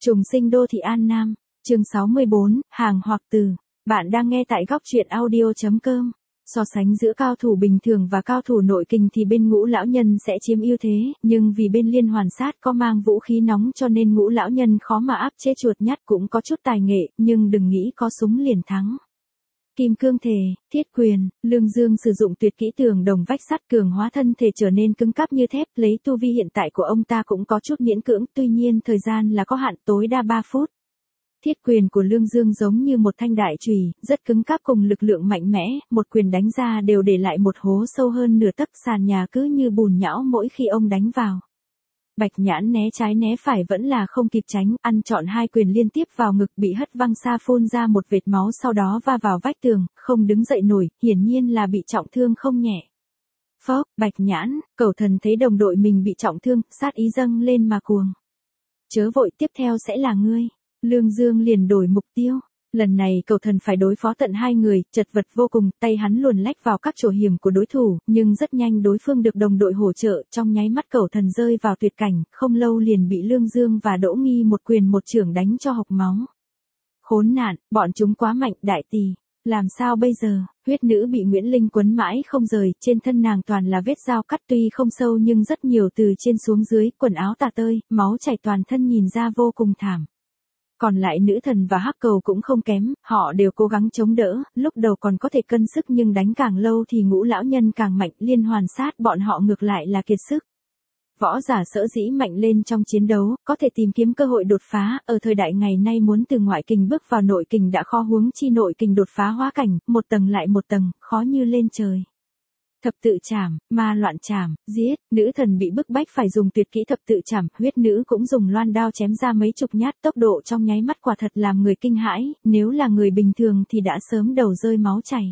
Trùng sinh đô thị An Nam, chương 64, hàng hoặc từ. Bạn đang nghe tại góc truyện audio.com. So sánh giữa cao thủ bình thường và cao thủ nội kình thì bên Ngũ lão nhân sẽ chiếm ưu thế, nhưng vì bên Liên Hoàn Sát có mang vũ khí nóng cho nên Ngũ lão nhân khó mà áp chế chuột nhắt, cũng có chút tài nghệ, nhưng đừng nghĩ có súng liền thắng. Kim cương thể, thiết quyền, Lương Dương sử dụng tuyệt kỹ tường đồng vách sắt cường hóa thân thể trở nên cứng cáp như thép, lấy tu vi hiện tại của ông ta cũng có chút miễn cưỡng, tuy nhiên thời gian là có hạn, tối đa 3 phút. Thiết quyền của Lương Dương giống như một thanh đại chùy, rất cứng cáp cùng lực lượng mạnh mẽ, một quyền đánh ra đều để lại một hố sâu hơn nửa tấc, sàn nhà cứ như bùn nhão mỗi khi ông đánh vào. Bạch Nhãn né trái né phải vẫn là không kịp tránh, ăn trọn 2 quyền liên tiếp vào ngực, bị hất văng xa, phun ra một vệt máu, sau đó va vào vách tường, không đứng dậy nổi, hiển nhiên là bị trọng thương không nhẹ. Phốc, Bạch Nhãn, Cẩu Thần thấy đồng đội mình bị trọng thương, sát ý dâng lên mà cuồng. Chớ vội, tiếp theo sẽ là ngươi. Lương Dương liền đổi mục tiêu. Lần này Cẩu Thần phải đối phó tận 2 người, chật vật vô cùng, tay hắn luồn lách vào các chỗ hiểm của đối thủ, nhưng rất nhanh đối phương được đồng đội hỗ trợ, trong nháy mắt Cẩu Thần rơi vào tuyệt cảnh, không lâu liền bị Lương Dương và Đỗ Nghi một quyền một chưởng đánh cho hộc máu. Khốn nạn, bọn chúng quá mạnh, đại tỷ. Làm sao bây giờ? Huyết nữ bị Nguyễn Linh quấn mãi không rời, trên thân nàng toàn là vết dao cắt, tuy không sâu nhưng rất nhiều, từ trên xuống dưới, quần áo tả tơi, máu chảy toàn thân, nhìn ra vô cùng thảm. Còn lại Nữ Thần và Hắc Cầu cũng không kém, họ đều cố gắng chống đỡ, lúc đầu còn có thể cân sức nhưng đánh càng lâu thì Ngũ lão nhân càng mạnh, Liên Hoàn Sát bọn họ ngược lại là kiệt sức. Võ giả sở dĩ mạnh lên trong chiến đấu, có thể tìm kiếm cơ hội đột phá, ở thời đại ngày nay muốn từ ngoại kình bước vào nội kình đã khó, huống chi nội kình đột phá hóa cảnh, một tầng lại một tầng, khó như lên trời. Thập tự trảm, ma loạn trảm, giết, Nữ Thần bị bức bách phải dùng tuyệt kỹ thập tự trảm, huyết nữ cũng dùng loan đao chém ra mấy chục nhát, tốc độ trong nháy mắt quả thật làm người kinh hãi, nếu là người bình thường thì đã sớm đầu rơi máu chảy.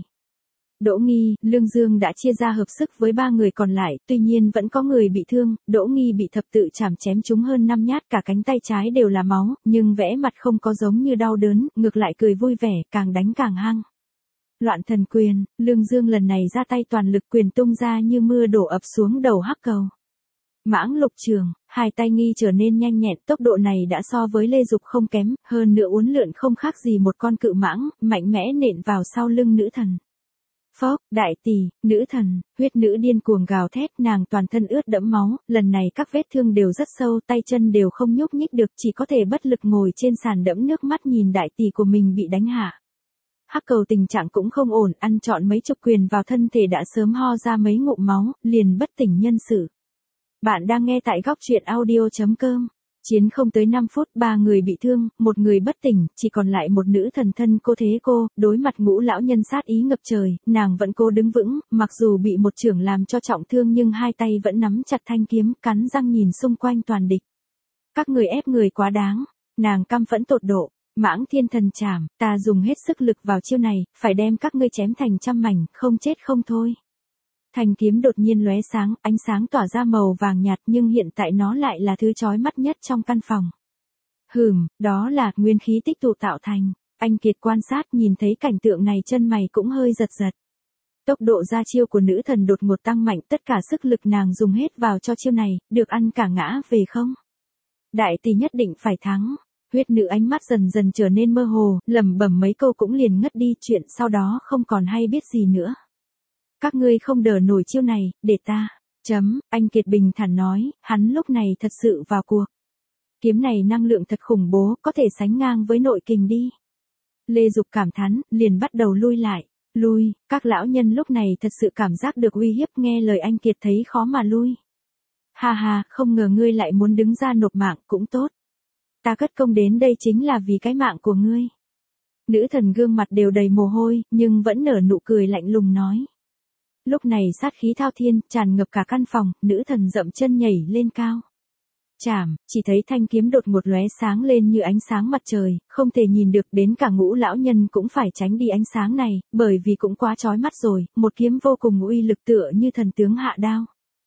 Đỗ Nghi, Lương Dương đã chia ra hợp sức với 3 người còn lại, tuy nhiên vẫn có người bị thương, Đỗ Nghi bị thập tự trảm chém trúng hơn 5 nhát, cả cánh tay trái đều là máu, nhưng vẻ mặt không có giống như đau đớn, ngược lại cười vui vẻ, càng đánh càng hăng. Loạn thần quyền, Lương Dương lần này ra tay toàn lực, quyền tung ra như mưa đổ ập xuống đầu Hắc Cầu. Mãng Lục Trường, 2 tay Nghi trở nên nhanh nhẹn, tốc độ này đã so với Lê Dục không kém, hơn nữa uốn lượn không khác gì một con cự mãng, mạnh mẽ nện vào sau lưng Nữ Thần. Phốc, đại tỷ, Nữ Thần, huyết nữ điên cuồng gào thét, nàng toàn thân ướt đẫm máu, lần này các vết thương đều rất sâu, tay chân đều không nhúc nhích được, chỉ có thể bất lực ngồi trên sàn đẫm nước mắt nhìn đại tỷ của mình bị đánh hạ. Hắc Cầu tình trạng cũng không ổn, ăn trọn mấy chục quyền vào thân thể đã sớm ho ra mấy ngụm máu, liền bất tỉnh nhân sự. Bạn đang nghe tại góc truyện audio.com. Chiến không tới 5 phút, 3 người bị thương, 1 người bất tỉnh, chỉ còn lại một Nữ Thần thân cô thế cô, đối mặt Ngũ lão nhân sát ý ngập trời, nàng vẫn cố đứng vững, mặc dù bị một chưởng làm cho trọng thương nhưng 2 tay vẫn nắm chặt thanh kiếm, cắn răng nhìn xung quanh toàn địch. Các người ép người quá đáng, nàng căm phẫn tột độ. Mãng Thiên Thần Trảm, ta dùng hết sức lực vào chiêu này, phải đem các ngươi chém thành trăm mảnh, không chết không thôi. Thanh kiếm đột nhiên lóe sáng, ánh sáng tỏa ra màu vàng nhạt, nhưng hiện tại nó lại là thứ chói mắt nhất trong căn phòng. Đó là nguyên khí tích tụ tạo thành. Anh Kiệt quan sát nhìn thấy cảnh tượng này, chân mày cũng hơi giật giật. Tốc độ ra chiêu của Nữ Thần đột ngột tăng mạnh, tất cả sức lực nàng dùng hết vào cho chiêu này, được ăn cả ngã về không? Đại tỷ nhất định phải thắng. Huyết nữ ánh mắt dần dần trở nên mơ hồ, lẩm bẩm mấy câu cũng liền ngất đi, chuyện sau đó không còn hay biết gì nữa. Các ngươi không đỡ nổi chiêu này, để ta. Anh Kiệt bình thản nói, hắn lúc này thật sự vào cuộc. Kiếm này năng lượng thật khủng bố, có thể sánh ngang với nội kình đi. Lê Dục cảm thán, liền bắt đầu lui lại. Lui, các lão nhân lúc này thật sự cảm giác được uy hiếp, nghe lời anh Kiệt thấy khó mà lui. Ha ha, không ngờ ngươi lại muốn đứng ra nộp mạng, cũng tốt. Ta cất công đến đây chính là vì cái mạng của ngươi. Nữ Thần gương mặt đều đầy mồ hôi, nhưng vẫn nở nụ cười lạnh lùng nói. Lúc này sát khí thao thiên, tràn ngập cả căn phòng, Nữ Thần dậm chân nhảy lên cao. Chảm, chỉ thấy thanh kiếm đột ngột lóe sáng lên như ánh sáng mặt trời, không thể nhìn được, đến cả Ngũ lão nhân cũng phải tránh đi ánh sáng này, bởi vì cũng quá chói mắt rồi, một kiếm vô cùng uy lực tựa như thần tướng hạ đao.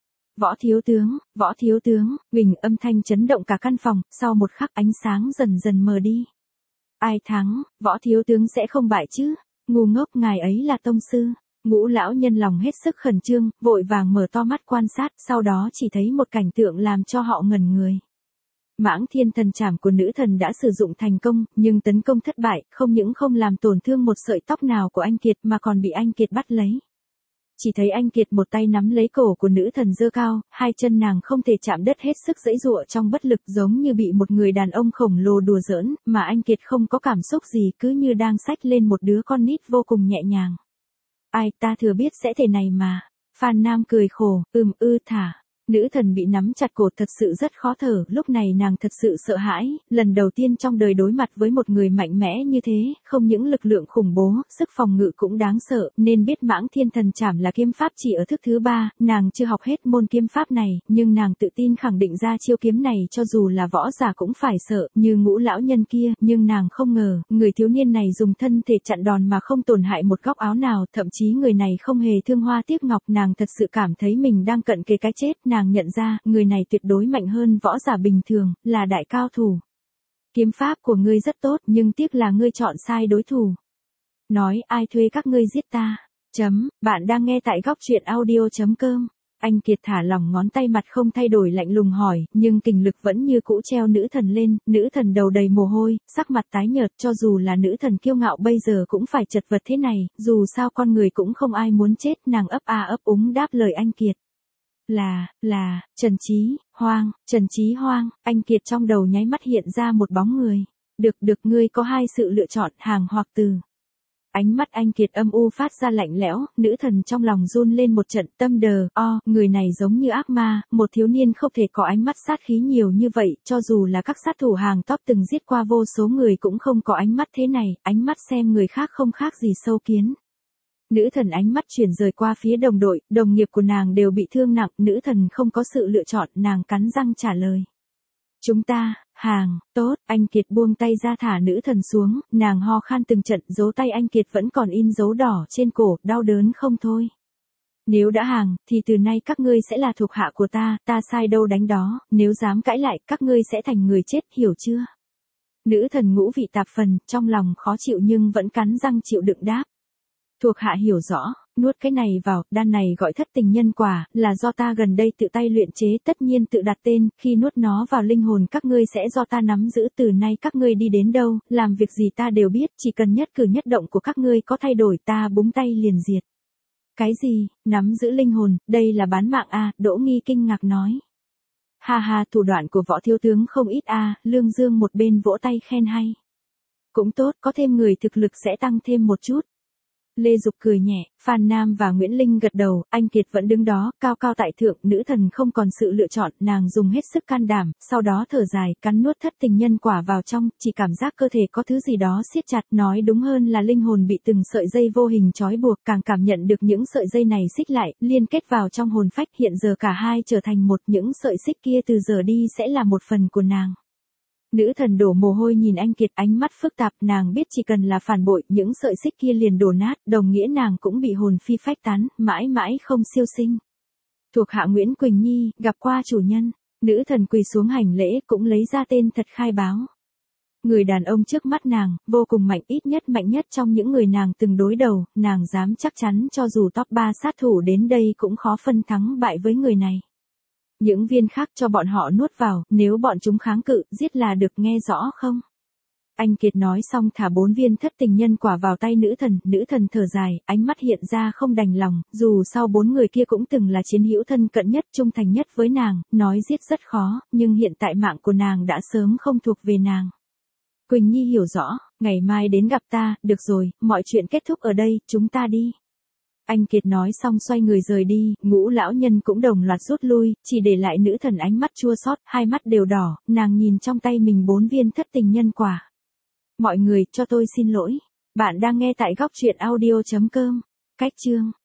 Võ thiếu tướng, huỳnh âm thanh chấn động cả căn phòng, sau một khắc ánh sáng dần dần mờ đi. Ai thắng, Võ thiếu tướng sẽ không bại chứ, ngu ngốc, ngài ấy là tông sư. Ngũ lão nhân lòng hết sức khẩn trương, vội vàng mở to mắt quan sát, sau đó chỉ thấy một cảnh tượng làm cho họ ngẩn người. Mãng Thiên Thần Trảm của nữ thần đã sử dụng thành công, nhưng tấn công thất bại, không những không làm tổn thương một sợi tóc nào của anh Kiệt mà còn bị anh Kiệt bắt lấy. Chỉ thấy anh Kiệt một tay nắm lấy cổ của nữ thần giơ cao, hai chân nàng không thể chạm đất hết sức giãy giụa trong bất lực giống như bị một người đàn ông khổng lồ đùa giỡn, mà anh Kiệt không có cảm xúc gì cứ như đang xách lên một đứa con nít vô cùng nhẹ nhàng. Ai ta thừa biết sẽ thế này mà. Phan Nam cười khổ, thả. Nữ thần bị nắm chặt cổ thật sự rất khó thở, lúc này nàng thật sự sợ hãi, lần đầu tiên trong đời đối mặt với một người mạnh mẽ như thế, không những lực lượng khủng bố, sức phòng ngự cũng đáng sợ, nên biết Mãng Thiên Thần Trảm là kiếm pháp chỉ ở thức thứ 3, nàng chưa học hết môn kiếm pháp này, nhưng nàng tự tin khẳng định ra chiêu kiếm này cho dù là võ giả cũng phải sợ, như Ngũ lão nhân kia, nhưng nàng không ngờ, người thiếu niên này dùng thân thể chặn đòn mà không tổn hại một góc áo nào, thậm chí người này không hề thương hoa tiếc ngọc, nàng thật sự cảm thấy mình đang cận kề cái chết. Nàng nhận ra, người này tuyệt đối mạnh hơn võ giả bình thường, là đại cao thủ. Kiếm pháp của ngươi rất tốt, nhưng tiếc là ngươi chọn sai đối thủ. Nói, ai thuê các ngươi giết ta? Bạn đang nghe tại góc truyện audio.com. Anh Kiệt thả lỏng ngón tay, mặt không thay đổi lạnh lùng hỏi, nhưng kình lực vẫn như cũ treo nữ thần lên, nữ thần đầu đầy mồ hôi, sắc mặt tái nhợt, cho dù là nữ thần kiêu ngạo bây giờ cũng phải chật vật thế này, dù sao con người cũng không ai muốn chết, nàng ấp úng đáp lời anh Kiệt. Là, Trần Chí Hoang, anh Kiệt trong đầu nháy mắt hiện ra một bóng người. Được, ngươi có hai sự lựa chọn, hàng hoặc từ. Ánh mắt anh Kiệt âm u phát ra lạnh lẽo, nữ thần trong lòng run lên một trận, tâm đờ, người này giống như ác ma, một thiếu niên không thể có ánh mắt sát khí nhiều như vậy, cho dù là các sát thủ hàng top từng giết qua vô số người cũng không có ánh mắt thế này, ánh mắt xem người khác không khác gì sâu kiến. Nữ thần ánh mắt chuyển rời qua phía đồng đội, đồng nghiệp của nàng đều bị thương nặng, nữ thần không có sự lựa chọn, nàng cắn răng trả lời. Chúng ta, tốt, anh Kiệt buông tay ra thả nữ thần xuống, nàng ho khan từng trận, dấu tay anh Kiệt vẫn còn in dấu đỏ trên cổ, đau đớn không thôi. Nếu đã thì từ nay các ngươi sẽ là thuộc hạ của ta sai đâu đánh đó, nếu dám cãi lại, các ngươi sẽ thành người chết, hiểu chưa? Nữ thần ngũ vị tạp phần, trong lòng khó chịu nhưng vẫn cắn răng chịu đựng đáp. Thuộc hạ hiểu rõ, nuốt cái này vào, đan này gọi thất tình nhân quả, là do ta gần đây tự tay luyện chế, tất nhiên tự đặt tên, khi nuốt nó vào linh hồn các ngươi sẽ do ta nắm giữ, từ nay các ngươi đi đến đâu, làm việc gì ta đều biết, chỉ cần nhất cử nhất động của các ngươi có thay đổi ta búng tay liền diệt. Cái gì, nắm giữ linh hồn, đây là bán mạng à, Đỗ Nghi kinh ngạc nói. Ha, thủ đoạn của võ thiếu tướng không ít à, Lương Dương một bên vỗ tay khen hay. Cũng tốt, có thêm người thực lực sẽ tăng thêm một chút. Lê Dục cười nhẹ, Phan Nam và Nguyễn Linh gật đầu, anh Kiệt vẫn đứng đó, cao cao tại thượng, nữ thần không còn sự lựa chọn, nàng dùng hết sức can đảm, sau đó thở dài, cắn nuốt thất tình nhân quả vào trong, chỉ cảm giác cơ thể có thứ gì đó siết chặt, nói đúng hơn là linh hồn bị từng sợi dây vô hình trói buộc, càng cảm nhận được những sợi dây này xích lại, liên kết vào trong hồn phách, hiện giờ cả hai trở thành một, những sợi xích kia từ giờ đi sẽ là một phần của nàng. Nữ thần đổ mồ hôi nhìn anh Kiệt, ánh mắt phức tạp, nàng biết chỉ cần là phản bội, những sợi xích kia liền đổ nát, đồng nghĩa nàng cũng bị hồn phi phách tán, mãi mãi không siêu sinh. Thuộc hạ Nguyễn Quỳnh Nhi, gặp qua chủ nhân, nữ thần quỳ xuống hành lễ, cũng lấy ra tên thật khai báo. Người đàn ông trước mắt nàng, vô cùng mạnh, ít nhất mạnh nhất trong những người nàng từng đối đầu, nàng dám chắc chắn cho dù top 3 sát thủ đến đây cũng khó phân thắng bại với người này. Những viên khác cho bọn họ nuốt vào, nếu bọn chúng kháng cự, giết là được, nghe rõ không? Anh Kiệt nói xong thả 4 viên thất tình nhân quả vào tay nữ thần thở dài, ánh mắt hiện ra không đành lòng, dù sao 4 người kia cũng từng là chiến hữu thân cận nhất, trung thành nhất với nàng, nói giết rất khó, nhưng hiện tại mạng của nàng đã sớm không thuộc về nàng. Quỳnh Nhi hiểu rõ, ngày mai đến gặp ta, được rồi, mọi chuyện kết thúc ở đây, chúng ta đi. Anh Kiệt nói xong xoay người rời đi, Ngũ lão nhân cũng đồng loạt rút lui, chỉ để lại nữ thần ánh mắt chua xót, hai mắt đều đỏ, nàng nhìn trong tay mình 4 viên thất tình nhân quả. Mọi người, cho tôi xin lỗi. Bạn đang nghe tại góc truyện audio.com. Cách chương.